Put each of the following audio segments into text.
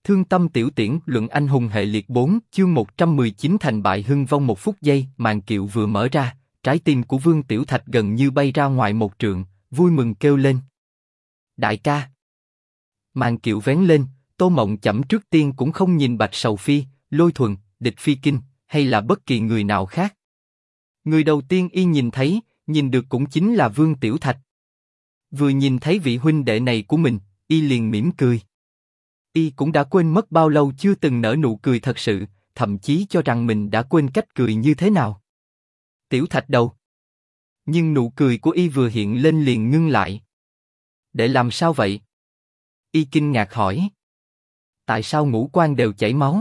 Thương tâm tiểu tiễn luận anh hùng hệ liệt 4 chương 119 thành bại hưng vong 1 phút giây. Màn kiệu vừa mở ra, trái tim của Vương Tiểu Thạch gần như bay ra ngoài 1 trượng, vui mừng kêu lên. Đại ca! Màn kiệu vén lên, Tô Mộng Chẩm trước tiên cũng không nhìn Bạch Sầu Phi, Lôi Thuần, Địch Phi Kinh, hay là bất kỳ người nào khác. Người đầu tiên y nhìn thấy, nhìn được cũng chính là Vương Tiểu Thạch. Vừa nhìn thấy vị huynh đệ này của mình, y liền mỉm cười. Y cũng đã quên mất bao lâu chưa từng nở nụ cười thật sự, thậm chí cho rằng mình đã quên cách cười như thế nào. Tiểu Thạch đầu. Nhưng nụ cười của y vừa hiện lên liền ngưng lại. Để làm sao vậy? Y kinh ngạc hỏi. Tại sao ngũ quan đều chảy máu?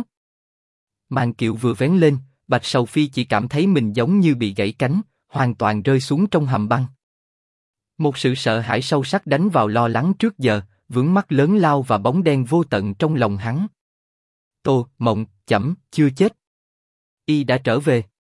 Màn kiệu vừa vén lên, Bạch Sầu Phi chỉ cảm thấy mình giống như bị gãy cánh, hoàn toàn rơi xuống trong hầm băng. Một sự sợ hãi sâu sắc đánh vào lo lắng trước giờ, vướng mắc lớn lao và bóng đen vô tận trong lòng hắn. Tô Mộng Chẩm chưa chết. Y đã trở về.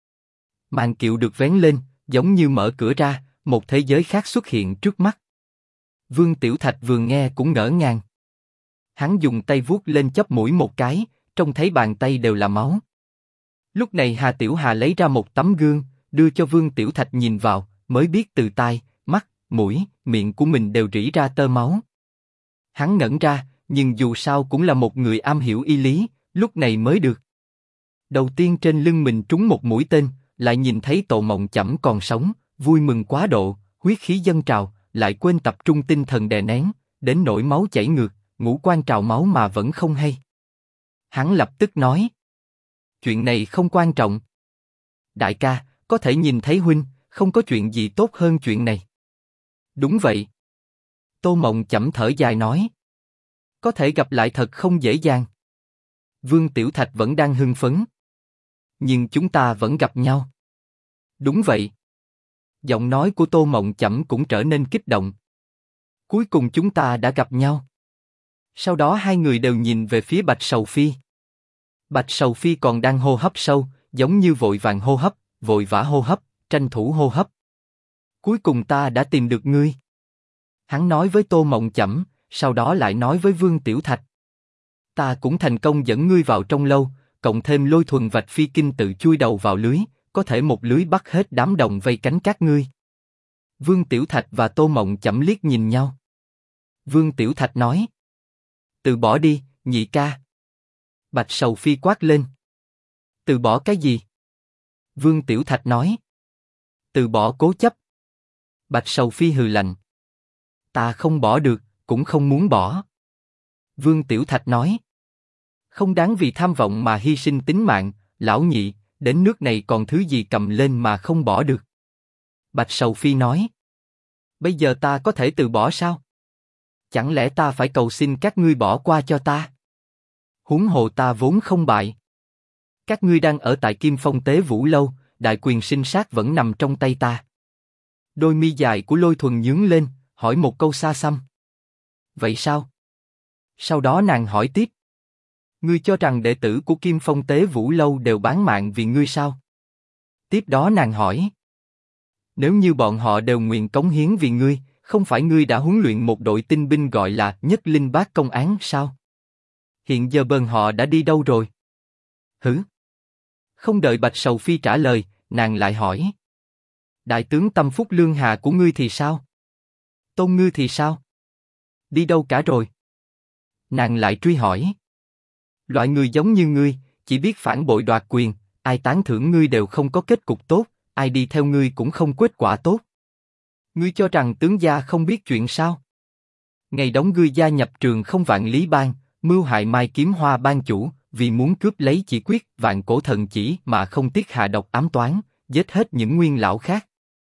Màn kiệu được vén lên, giống như mở cửa ra, một thế giới khác xuất hiện trước mắt. Vương Tiểu Thạch vừa nghe cũng ngỡ ngàng. Hắn dùng tay vuốt lên chóp mũi một cái, trông thấy bàn tay đều là máu. Lúc này Hà Tiểu Hà lấy ra một tấm gương, đưa cho Vương Tiểu Thạch nhìn vào, mới biết từ tai, mắt, mũi, miệng của mình đều rỉ ra tơ máu. Hắn ngẩn ra, nhưng dù sao cũng là một người am hiểu y lý, lúc này mới được. Đầu tiên trên lưng mình trúng một mũi tên, lại nhìn thấy Tô Mộng Chẩm còn sống, vui mừng quá độ, huyết khí dâng trào, lại quên tập trung tinh thần đè nén, đến nỗi máu chảy ngược, ngũ quan trào máu mà vẫn không hay. Hắn lập tức nói: chuyện này không quan trọng. Đại ca, có thể nhìn thấy huynh, không có chuyện gì tốt hơn chuyện này. Đúng vậy. Tô Mộng Chẩm thở dài nói. Có thể gặp lại thật không dễ dàng. Vương Tiểu Thạch vẫn đang hưng phấn. Nhưng chúng ta vẫn gặp nhau. Đúng vậy. Giọng nói của Tô Mộng Chẩm cũng trở nên kích động. Cuối cùng chúng ta đã gặp nhau. Sau đó hai người đều nhìn về phía Bạch Sầu Phi. Bạch Sầu Phi còn đang hô hấp sâu, giống như vội vàng hô hấp, vội vã hô hấp, tranh thủ hô hấp. Cuối cùng ta đã tìm được ngươi. Hắn nói với Tô Mộng Chẩm, sau đó lại nói với Vương Tiểu Thạch. Ta cũng thành công dẫn ngươi vào trong lâu, cộng thêm Lôi Thuần vạch Phi Kinh tự chui đầu vào lưới, có thể một lưới bắt hết đám đồng vây cánh các ngươi. Vương Tiểu Thạch và Tô Mộng Chẩm liếc nhìn nhau. Vương Tiểu Thạch nói. Từ bỏ đi, nhị ca. Bạch Sầu Phi quát lên. Từ bỏ cái gì? Vương Tiểu Thạch nói. Từ bỏ cố chấp. Bạch Sầu Phi hừ lạnh. Ta không bỏ được, cũng không muốn bỏ. Vương Tiểu Thạch nói. Không đáng vì tham vọng mà hy sinh tính mạng, lão nhị, đến nước này còn thứ gì cầm lên mà không bỏ được. Bạch Sầu Phi nói. Bây giờ ta có thể từ bỏ sao? Chẳng lẽ ta phải cầu xin các ngươi bỏ qua cho ta? Huống hồ ta vốn không bại. Các ngươi đang ở tại Kim Phong Tế Vũ Lâu, đại quyền sinh sát vẫn nằm trong tay ta. Đôi mi dài của Lôi Thuần nhướng lên, hỏi một câu xa xăm. Vậy sao? Sau đó nàng hỏi tiếp. Ngươi cho rằng đệ tử của Kim Phong Tế Vũ Lâu đều bán mạng vì ngươi sao? Tiếp đó nàng hỏi. Nếu như bọn họ đều nguyện cống hiến vì ngươi, không phải ngươi đã huấn luyện một đội tinh binh gọi là Nhất Linh Bát Công Án sao? Hiện giờ bọn họ đã đi đâu rồi? Hử? Không đợi Bạch Sầu Phi trả lời, nàng lại hỏi. Đại tướng Tâm Phúc Lương Hà của ngươi thì sao? Tôn Ngư thì sao? Đi đâu cả rồi? Nàng lại truy hỏi. Loại người giống như ngươi, chỉ biết phản bội đoạt quyền, ai tán thưởng ngươi đều không có kết cục tốt, ai đi theo ngươi cũng không kết quả tốt. Ngươi cho rằng tướng gia không biết chuyện sao? Ngày đóng ngươi gia nhập Trường Không Vạn Lý Bang, mưu hại Mai Kiếm Hoa Bang chủ, vì muốn cướp lấy chỉ quyết Vạn Cổ Thần Chỉ mà không tiếc hạ độc ám toán, giết hết những nguyên lão khác.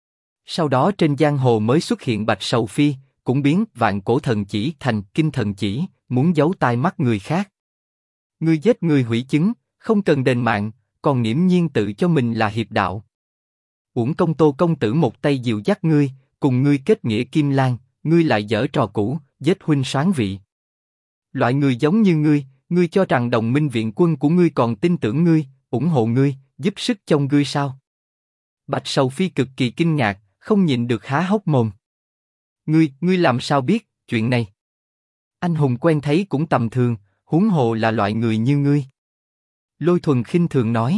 Sau đó trên giang hồ mới xuất hiện Bạch Sầu Phi, cũng biến Vạn Cổ Thần Chỉ thành Kinh Thần Chỉ, muốn giấu tai mắt người khác. Ngươi giết người hủy chứng, không cần đền mạng, còn nghiễm nhiên tự cho mình là hiệp đạo. Uổng công Tô công tử một tay dìu dắt ngươi, cùng ngươi kết nghĩa Kim Lan, ngươi lại giở trò cũ, giết huynh soán vị. Loại người giống như ngươi cho rằng đồng minh viện quân của ngươi còn tin tưởng ngươi, ủng hộ ngươi, giúp sức chống ngươi sao? Bạch Sầu Phi cực kỳ kinh ngạc, không nhịn được há hốc mồm. Ngươi làm sao biết chuyện này? Anh hùng quen thấy cũng tầm thường, huống hồ là loại người như ngươi. Lôi Thuần khinh thường nói.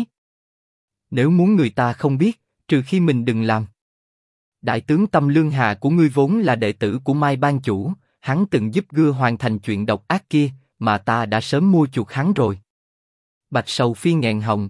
Nếu muốn người ta không biết, trừ khi mình đừng làm. Đại tướng Tâm Lương Hà của ngươi vốn là đệ tử của Mai Ban chủ, hắn từng giúp Gưa hoàn thành chuyện độc ác kia, mà ta đã sớm mua chuộc hắn rồi. Bạch Sầu Phi nghẹn họng.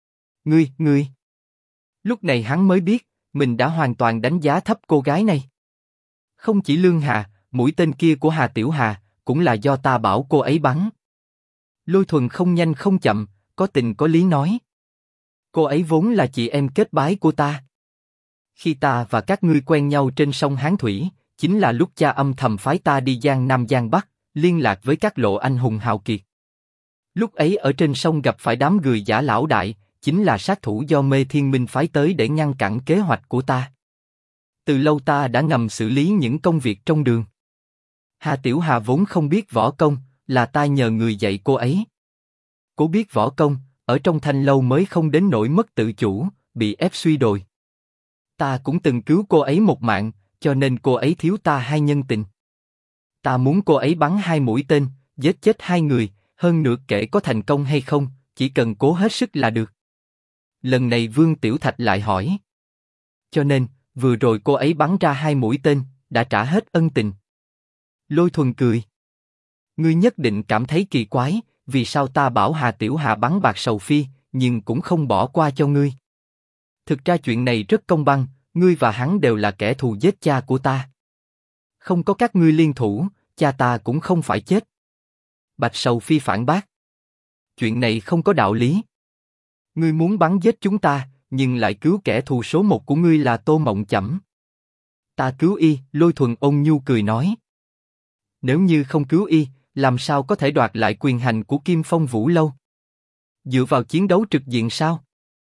Ngươi. Lúc này hắn mới biết, mình đã hoàn toàn đánh giá thấp cô gái này. Không chỉ Lương Hà, mũi tên kia của Hà Tiểu Hà, cũng là do ta bảo cô ấy bắn. Lôi Thuần không nhanh không chậm, có tình có lý nói. Cô ấy vốn là chị em kết bái của ta. Khi ta và các ngươi quen nhau trên sông Hán Thủy, chính là lúc cha âm thầm phái ta đi Giang Nam Giang Bắc, liên lạc với các lộ anh hùng hào kiệt. Lúc ấy ở trên sông gặp phải đám người giả lão đại, chính là sát thủ do Mê Thiên Minh phái tới để ngăn cản kế hoạch của ta. Từ lâu ta đã ngầm xử lý những công việc trong đường. Hà Tiểu Hà vốn không biết võ công, là ta nhờ người dạy cô ấy. Cô biết võ công, ở trong thanh lâu mới không đến nỗi mất tự chủ, bị ép suy đồi. Ta cũng từng cứu cô ấy một mạng, cho nên cô ấy thiếu ta 2 nhân tình. Ta muốn cô ấy bắn 2 mũi tên, giết chết 2 người, hơn nữa kể có thành công hay không, chỉ cần cố hết sức là được. Lần này Vương Tiểu Thạch lại hỏi. Cho nên, vừa rồi cô ấy bắn ra 2 mũi tên, đã trả hết ân tình. Lôi Thuần cười. Ngươi nhất định cảm thấy kỳ quái, vì sao ta bảo Hà Tiểu Hà bắn Bạch Sầu Phi, nhưng cũng không bỏ qua cho ngươi. Thực ra chuyện này rất công bằng, ngươi và hắn đều là kẻ thù giết cha của ta. Không có các ngươi liên thủ, cha ta cũng không phải chết. Bạch Sầu Phi phản bác. Chuyện này không có đạo lý. Ngươi muốn bắn giết chúng ta, nhưng lại cứu kẻ thù số 1 của ngươi là Tô Mộng Chẩm. Ta cứu y, Lôi Thuần ôn nhu cười nói. Nếu như không cứu y, làm sao có thể đoạt lại quyền hành của Kim Phong Vũ Lâu? Dựa vào chiến đấu trực diện sao?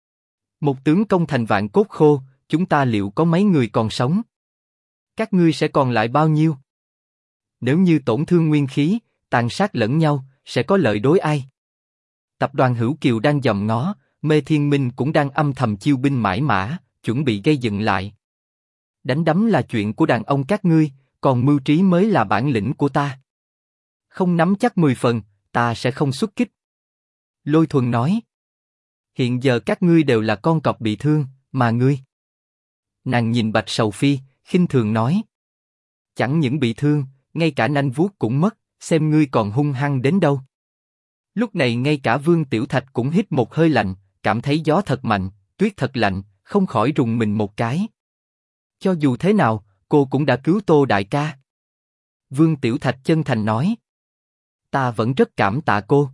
Một tướng công thành vạn cốt khô, chúng ta liệu có mấy người còn sống? Các ngươi sẽ còn lại bao nhiêu? Nếu như tổn thương nguyên khí, tàn sát lẫn nhau, sẽ có lợi đối ai? Tập đoàn Hữu Kiều đang dòm ngó, Mê Thiên Minh cũng đang âm thầm chiêu binh mãi mã, chuẩn bị gây dựng lại. Đánh đấm là chuyện của đàn ông các ngươi, còn mưu trí mới là bản lĩnh của ta. Không nắm chắc 10 phần, ta sẽ không xuất kích. Lôi Thuần nói. Hiện giờ các ngươi đều là con cọp bị thương, mà ngươi. Nàng nhìn Bạch Sầu Phi, khinh thường nói. Chẳng những bị thương, ngay cả nanh vuốt cũng mất, xem ngươi còn hung hăng đến đâu. Lúc này ngay cả Vương Tiểu Thạch cũng hít một hơi lạnh, cảm thấy gió thật mạnh, tuyết thật lạnh, không khỏi rùng mình một cái. Cho dù thế nào, cô cũng đã cứu Tô đại ca. Vương Tiểu Thạch chân thành nói. Ta vẫn rất cảm tạ cô.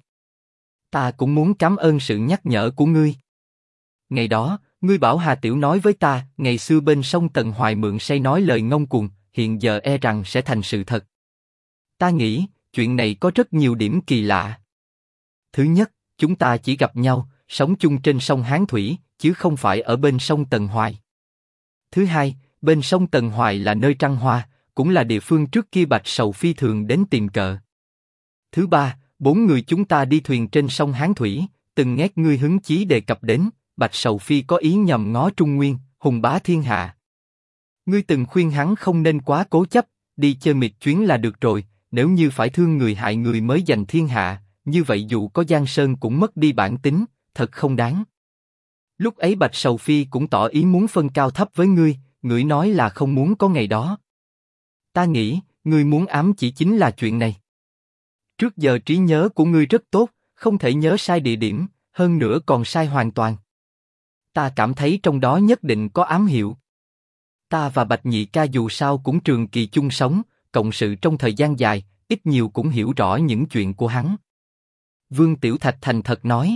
Ta cũng muốn cảm ơn sự nhắc nhở của ngươi. Ngày đó, ngươi bảo Hà Tiểu nói với ta, ngày xưa bên sông Tần Hoài mượn say nói lời ngông cuồng, hiện giờ e rằng sẽ thành sự thật. Ta nghĩ, chuyện này có rất nhiều điểm kỳ lạ. Thứ nhất, chúng ta chỉ gặp nhau, sống chung trên sông Hán Thủy, chứ không phải ở bên sông Tần Hoài. Thứ hai, bên sông Tần Hoài là nơi trăng hoa, cũng là địa phương trước kia Bạch Sầu Phi thường đến tìm cờ. Thứ ba, 4 người chúng ta đi thuyền trên sông Hán Thủy, từng nghe ngươi hứng chí đề cập đến, Bạch Sầu Phi có ý nhằm ngó Trung Nguyên, hùng bá thiên hạ. Ngươi từng khuyên hắn không nên quá cố chấp, đi chơi miệt chuyến là được rồi, nếu như phải thương người hại người mới giành thiên hạ, như vậy dù có Giang Sơn cũng mất đi bản tính, thật không đáng. Lúc ấy Bạch Sầu Phi cũng tỏ ý muốn phân cao thấp với ngươi nói là không muốn có ngày đó. Ta nghĩ, ngươi muốn ám chỉ chính là chuyện này. Trước giờ trí nhớ của ngươi rất tốt, không thể nhớ sai địa điểm, hơn nữa còn sai hoàn toàn. Ta cảm thấy trong đó nhất định có ám hiệu. Ta và Bạch Nhị ca dù sao cũng trường kỳ chung sống, cộng sự trong thời gian dài, ít nhiều cũng hiểu rõ những chuyện của hắn. Vương Tiểu Thạch thành thật nói.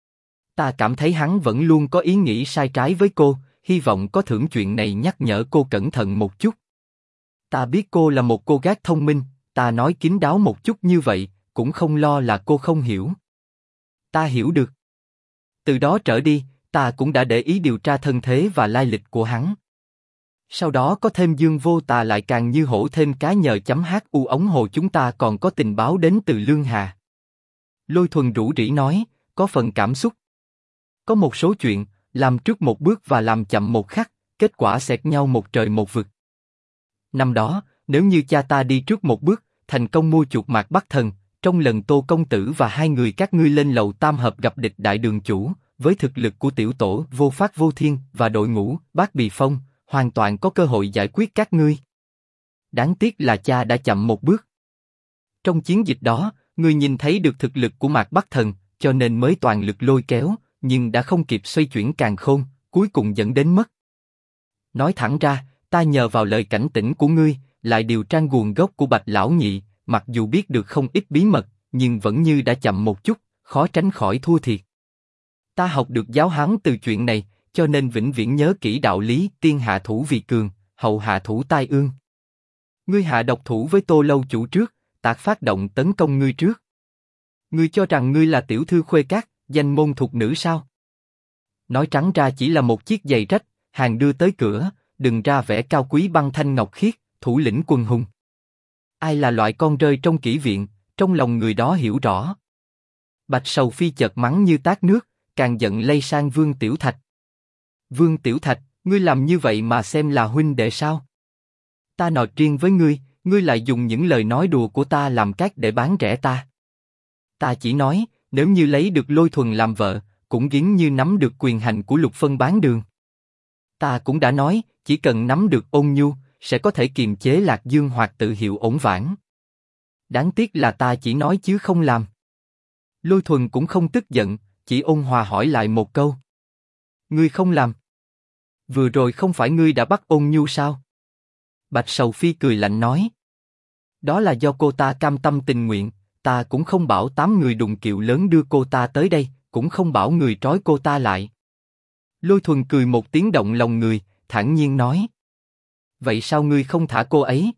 Ta cảm thấy hắn vẫn luôn có ý nghĩ sai trái với cô, hy vọng có thưởng chuyện này nhắc nhở cô cẩn thận một chút. Ta biết cô là một cô gái thông minh, ta nói kín đáo một chút như vậy, cũng không lo là cô không hiểu. Ta hiểu được. Từ đó trở đi, ta cũng đã để ý điều tra thân thế và lai lịch của hắn. Sau đó có thêm Dương Vô Tà lại càng như hổ thêm cá nhờ .hu ống hồ chúng ta còn có tình báo đến từ Lương Hà. Lôi Thuần rủ rỉ nói, có phần cảm xúc. Có một số chuyện, làm trước một bước và làm chậm một khắc, kết quả xẹt nhau một trời một vực. Năm đó, nếu như cha ta đi trước một bước, thành công mua chuộc Mạc Bắc Thần, trong lần Tô công tử và hai người các ngươi lên lầu tam hợp gặp địch đại đường chủ, với thực lực của tiểu tổ Vô Pháp Vô Thiên và đội ngũ Bác Bì Phong, hoàn toàn có cơ hội giải quyết các ngươi. Đáng tiếc là cha đã chậm một bước. Trong chiến dịch đó, ngươi nhìn thấy được thực lực của Mạc Bắc Thần, cho nên mới toàn lực lôi kéo, nhưng đã không kịp xoay chuyển càn khôn, cuối cùng dẫn đến mất. Nói thẳng ra, ta nhờ vào lời cảnh tỉnh của ngươi, lại điều tra nguồn gốc của Bạch Lão Nhị, mặc dù biết được không ít bí mật, nhưng vẫn như đã chậm một chút, khó tránh khỏi thua thiệt. Ta học được giáo huấn từ chuyện này, cho nên vĩnh viễn nhớ kỹ đạo lý tiên hạ thủ vì cường, hậu hạ thủ tai ương. Ngươi hạ độc thủ với Tô lâu chủ trước, ta phát động tấn công ngươi trước. Ngươi cho rằng ngươi là tiểu thư khuê các, danh môn thục nữ sao? Nói trắng ra chỉ là một chiếc giày rách, hàng đưa tới cửa, đừng ra vẻ cao quý băng thanh ngọc khiết, thủ lĩnh quân hùng. Ai là loại con rơi trong kỷ viện, trong lòng người đó hiểu rõ. Bạch Sầu Phi chợt mắng như tát nước, càng giận lây sang Vương Tiểu Thạch. Vương Tiểu Thạch, ngươi làm như vậy mà xem là huynh đệ sao? Ta nói riêng với ngươi, ngươi lại dùng những lời nói đùa của ta làm cát để bán rẻ ta. Ta chỉ nói, nếu như lấy được Lôi Thuần làm vợ, cũng giống như nắm được quyền hành của Lục Phân bán đường. Ta cũng đã nói, chỉ cần nắm được Ôn Nhu, sẽ có thể kiềm chế Lạc Dương hoặc tự hiệu ổn vãn. Đáng tiếc là ta chỉ nói chứ không làm. Lôi Thuần cũng không tức giận, chỉ ôn hòa hỏi lại một câu. Ngươi không làm? Vừa rồi không phải ngươi đã bắt Ôn Nhu sao? Bạch Sầu Phi cười lạnh nói. Đó là do cô ta cam tâm tình nguyện, ta cũng không bảo 8 người đùng kiệu lớn đưa cô ta tới đây, cũng không bảo người trói cô ta lại. Lôi Thuần cười một tiếng động lòng người, thản nhiên nói. Vậy sao ngươi không thả cô ấy?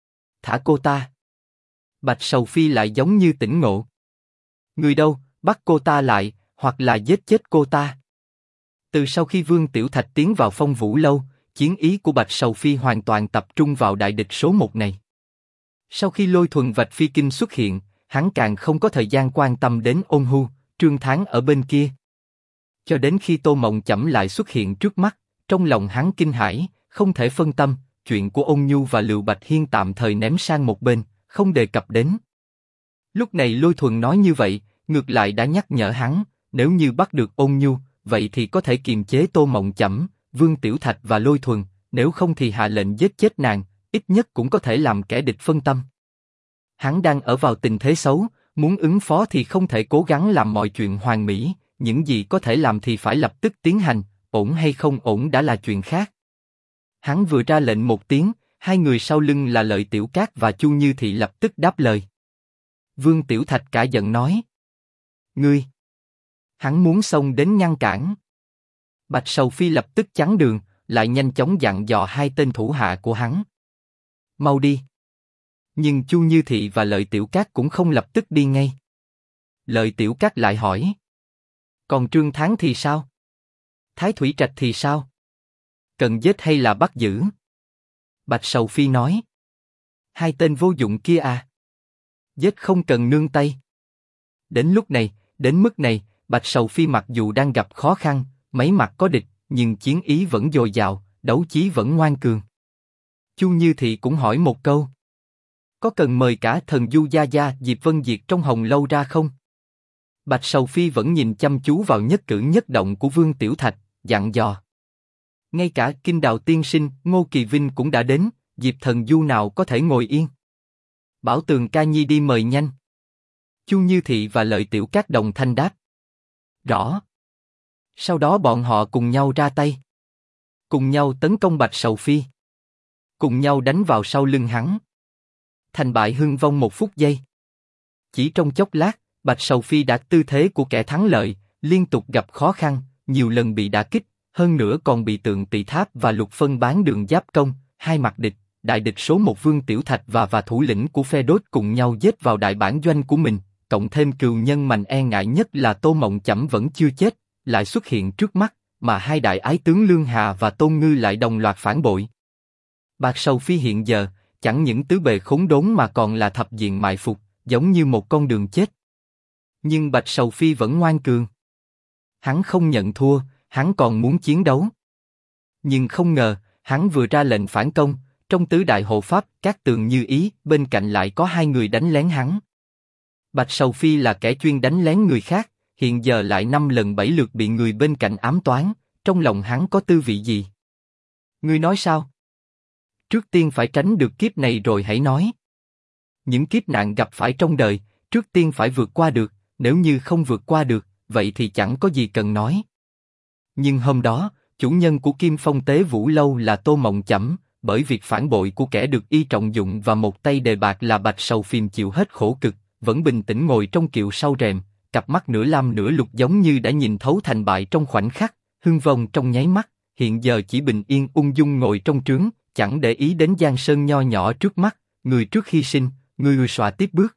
Thả cô ta? Bạch Sầu Phi lại giống như tỉnh ngộ. Người đâu, bắt cô ta lại, hoặc là giết chết cô ta. Từ sau khi Vương Tiểu Thạch tiến vào Phong Vũ lâu, chiến ý của Bạch Sầu Phi hoàn toàn tập trung vào đại địch số 1 này. Sau khi Lôi Thuần vạch phi kinh xuất hiện, hắn càng không có thời gian quan tâm đến Ôn Hu, Trương Thắng ở bên kia. Cho đến khi Tô Mộng Chẩm lại xuất hiện trước mắt, trong lòng hắn kinh hãi, không thể phân tâm, chuyện của Ôn Nhu và Lưu Bạch Hiên tạm thời ném sang một bên, không đề cập đến. Lúc này Lôi Thuần nói như vậy, ngược lại đã nhắc nhở hắn, nếu như bắt được Ôn Nhu, vậy thì có thể kiềm chế Tô Mộng Chẩm, Vương Tiểu Thạch và Lôi Thuần, nếu không thì hạ lệnh giết chết nàng, ít nhất cũng có thể làm kẻ địch phân tâm. Hắn đang ở vào tình thế xấu, muốn ứng phó thì không thể cố gắng làm mọi chuyện hoàn mỹ, những gì có thể làm thì phải lập tức tiến hành, ổn hay không ổn đã là chuyện khác. Hắn vừa ra lệnh một tiếng, hai người sau lưng là Lợi Tiểu Cát và Chu Như Thị lập tức đáp lời. Vương Tiểu Thạch cả giận nói. Ngươi! Hắn muốn xông đến ngăn cản. Bạch Sầu Phi lập tức chắn đường, lại nhanh chóng dặn dò hai tên thủ hạ của hắn. Mau đi! Nhưng Chu Như Thị và Lợi Tiểu Cát cũng không lập tức đi ngay. Lợi Tiểu Cát lại hỏi. Còn Trương Thắng thì sao? Thái Thủy Trạch thì sao? Cần giết hay là bắt giữ? Bạch Sầu Phi nói. Hai tên vô dụng kia à? Giết không cần nương tay. Đến lúc này, đến mức này, Bạch Sầu Phi mặc dù đang gặp khó khăn, mấy mặt có địch, nhưng chiến ý vẫn dồi dào, đấu chí vẫn ngoan cường. Chu Như Thị cũng hỏi một câu. Có cần mời cả Thần Du Gia Gia, Diệp Vân Diệt trong Hồng Lâu ra không? Bạch Sầu Phi vẫn nhìn chăm chú vào nhất cử nhất động của Vương Tiểu Thạch, dặn dò. Ngay cả Kinh Đào Tiên Sinh, Ngô Kỳ Vinh cũng đã đến, Diệp Thần Du nào có thể ngồi yên? Bảo Tường Ca Nhi đi mời nhanh. Chu Như Thị và Lợi Tiểu Cát đồng thanh đáp. Rõ. Sau đó bọn họ cùng nhau ra tay. Cùng nhau tấn công Bạch Sầu Phi. Cùng nhau đánh vào sau lưng hắn. Thành bại hưng vong một phút giây. Chỉ trong chốc lát, Bạch Sầu Phi đạt tư thế của kẻ thắng lợi, liên tục gặp khó khăn, nhiều lần bị đả kích, hơn nữa còn bị Tượng Tỳ Tháp và Lục Phân bán đường giáp công, hai mặt địch, đại địch số 1 Vương Tiểu Thạch và thủ lĩnh của phe đốt cùng nhau giết vào đại bản doanh của mình, cộng thêm cừu nhân mạnh e ngại nhất là Tô Mộng Chẩm vẫn chưa chết, lại xuất hiện trước mắt, mà hai đại ái tướng Lương Hà và Tôn Ngư lại đồng loạt phản bội. Bạch Sầu Phi hiện giờ, chẳng những tứ bề khốn đốn mà còn là thập diện mại phục, giống như một con đường chết. Nhưng Bạch Sầu Phi vẫn ngoan cường. Hắn không nhận thua, hắn còn muốn chiến đấu. Nhưng không ngờ, hắn vừa ra lệnh phản công, trong tứ đại hộ pháp, Cát Tường Như Ý, bên cạnh lại có hai người đánh lén hắn. Bạch Sầu Phi là kẻ chuyên đánh lén người khác, hiện giờ lại 5 lần 7 lượt bị người bên cạnh ám toán, trong lòng hắn có tư vị gì? Ngươi nói sao? Trước tiên phải tránh được kiếp này rồi hãy nói. Những kiếp nạn gặp phải trong đời, trước tiên phải vượt qua được, nếu như không vượt qua được, vậy thì chẳng có gì cần nói. Nhưng hôm đó, chủ nhân của Kim Phong Tế Vũ Lâu là Tô Mộng Chẩm, bởi việc phản bội của kẻ được y trọng dụng và một tay đề bạc là Bạch Sầu Phiền chịu hết khổ cực, vẫn bình tĩnh ngồi trong kiệu sau rèm, cặp mắt nửa lam nửa lục giống như đã nhìn thấu thành bại trong khoảnh khắc, hưng vong trong nháy mắt, hiện giờ chỉ bình yên ung dung ngồi trong trướng, chẳng để ý đến giang sơn nho nhỏ trước mắt, người trước hy sinh, người xòa tiếp bước.